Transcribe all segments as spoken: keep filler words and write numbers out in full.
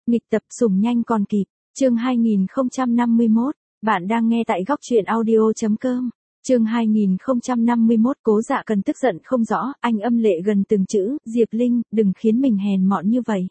Nghịch tập sủng nhanh còn kịp, chương hai nghìn không trăm năm mươi mốt, bạn đang nghe tại góc truyện audio.com. Chương hai nghìn không trăm năm mươi mốt Cố Dạ Cần tức giận không rõ, anh âm lệ gần từng chữ, Diệp Linh, đừng khiến mình hèn mọn như vậy.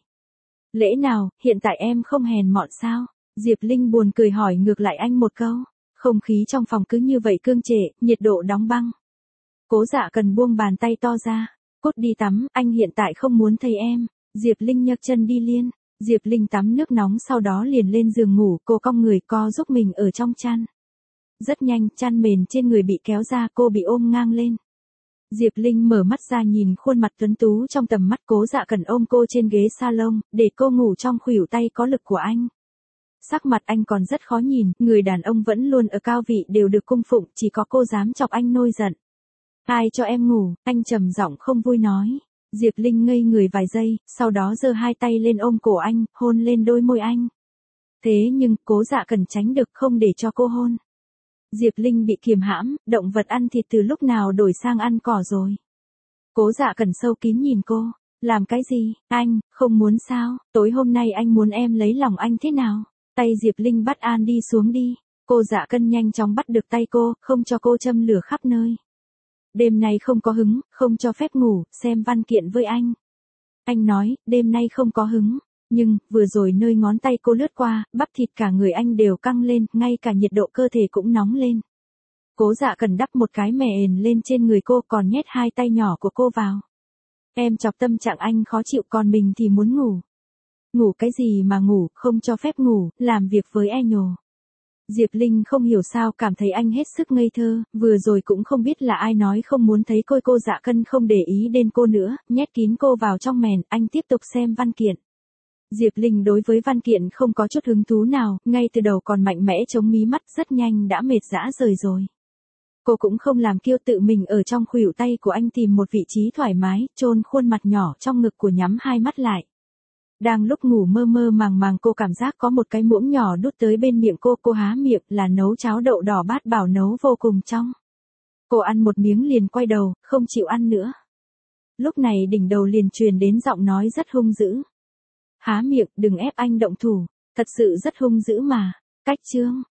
Lẽ nào, hiện tại em không hèn mọn sao? Diệp Linh buồn cười hỏi ngược lại anh một câu. Không khí trong phòng cứ như vậy cương trệ, nhiệt độ đóng băng. Cố Dạ Cần buông bàn tay to ra. Cút đi tắm, anh hiện tại không muốn thấy em. Diệp Linh nhấc chân đi liên. Diệp Linh tắm nước nóng sau đó liền lên giường ngủ, cô cong người co giúp mình ở trong chăn. Rất nhanh, chăn mền trên người bị kéo ra, cô bị ôm ngang lên. Diệp Linh mở mắt ra nhìn khuôn mặt tuấn tú trong tầm mắt. Cố Dạ Cần ôm cô trên ghế salon, để cô ngủ trong khuỷu tay có lực của anh. Sắc mặt anh còn rất khó nhìn, người đàn ông vẫn luôn ở cao vị đều được cung phụng, chỉ có cô dám chọc anh nổi giận. Ai cho em ngủ, anh trầm giọng không vui nói. Diệp Linh ngây người vài giây, sau đó giơ hai tay lên ôm cổ anh, hôn lên đôi môi anh. Thế nhưng, Cố Dạ Cần tránh được không để cho cô hôn. Diệp Linh bị kiềm hãm, động vật ăn thịt từ lúc nào đổi sang ăn cỏ rồi. Cố Dạ Cần sâu kín nhìn cô, làm cái gì, anh, không muốn sao, tối hôm nay anh muốn em lấy lòng anh thế nào? Tay Diệp Linh bắt an đi xuống đi, cô Dạ Cần nhanh chóng bắt được tay cô, không cho cô châm lửa khắp nơi. Đêm nay không có hứng, không cho phép ngủ, xem văn kiện với anh. Anh nói, đêm nay không có hứng. Nhưng, vừa rồi nơi ngón tay cô lướt qua, bắp thịt cả người anh đều căng lên, ngay cả nhiệt độ cơ thể cũng nóng lên. Cố Dạ Cần đắp một cái mền lên trên người cô còn nhét hai tay nhỏ của cô vào. Em chọc tâm trạng anh khó chịu còn mình thì muốn ngủ. Ngủ cái gì mà ngủ, không cho phép ngủ, làm việc với e nhồ. Diệp Linh không hiểu sao cảm thấy anh hết sức ngây thơ, vừa rồi cũng không biết là ai nói không muốn thấy cô. Cô Dạ Cần không để ý đến cô nữa, nhét kín cô vào trong mền, anh tiếp tục xem văn kiện. Diệp Linh đối với văn kiện không có chút hứng thú nào, ngay từ đầu còn mạnh mẽ chống mí mắt, rất nhanh đã mệt rã rời rồi. Cô cũng không làm kiêu, tự mình ở trong khuỷu tay của anh tìm một vị trí thoải mái, chôn khuôn mặt nhỏ trong ngực của nhắm hai mắt lại. Đang lúc ngủ mơ mơ màng màng cô cảm giác có một cái muỗng nhỏ đút tới bên miệng cô, cô há miệng là nấu cháo đậu đỏ bát bảo nấu vô cùng trong. Cô ăn một miếng liền quay đầu, không chịu ăn nữa. Lúc này đỉnh đầu liền truyền đến giọng nói rất hung dữ. Há miệng, đừng ép anh động thủ, thật sự rất hung dữ mà. Cách chương,